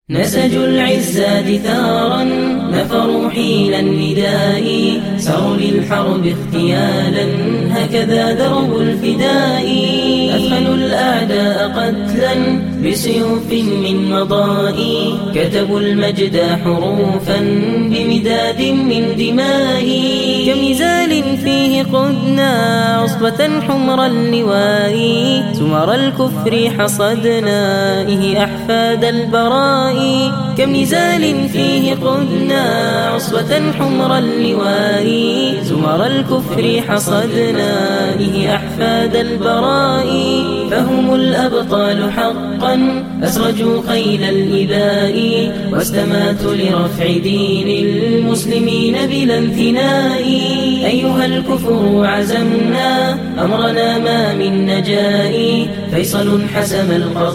نسجوا العزات ثارا نفروا حين النداء سروا للحرب اغتيالا هكذا درب الفداء أثخنوا الأعداء قتلا بسيوف من مضاء كتبوا المجد حروفا بمداد من دماء كمزال فيه قدنا عصبة حمر اللواء سمر الكفر حصدنا إه أحفاد البراء كم نزال فيه قدنا عصبة حمر اللواء زمر الكفر حصدنا إه أحفاد البراء فهم الأبطال حقا أسرجوا خيل الإباء واستماتوا لرفع دين المسلمين بلا انثناء أيها الكفر عزمنا أمرنا ما من نجاء فيصل حسم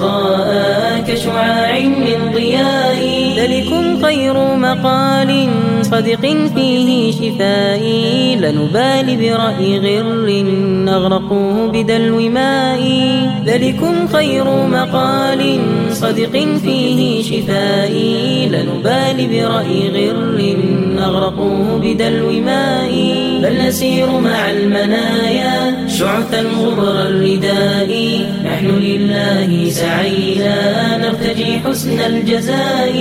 القضاء كشعاع من ضياء ذلكم خير مقال صدق فيه شفاء لنبال برأي غر نغرقوه بدلو ماء ذلكم خير مقال صدق فيه شفاء لنبال برأي غر نغرقوه بدلو ماء بل نسير مع المنايا شعثا غبر الرداء نحن لله سعينا نرتجي حسن الجزاء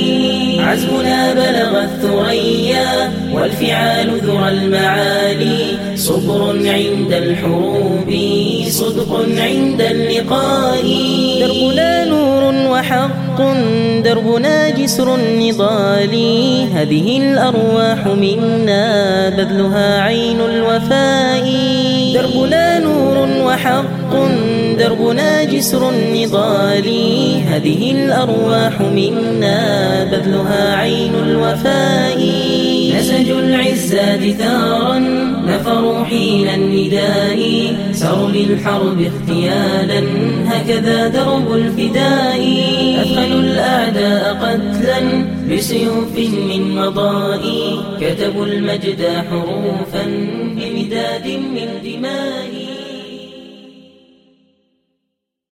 عزمنا بلغ الثريا والفعال ذرى المعالي صبر عند الحروب صدق عند اللقاء دربنا نور وحق دربنا جسر النضال هذه الأرواح منا بذلها عين الوفاء دربنا نور وحق دربنا جسر النضال هذه الأرواح منا بذلها عين الوفاء نسجوا العزات ثارا نفروا حين النداء سروا للحرب اغتيالا هكذا درب الفداء أثخنوا الأعداء قتلا بسيوف من مضاء كتبوا المجد حروفا بمداد من دماء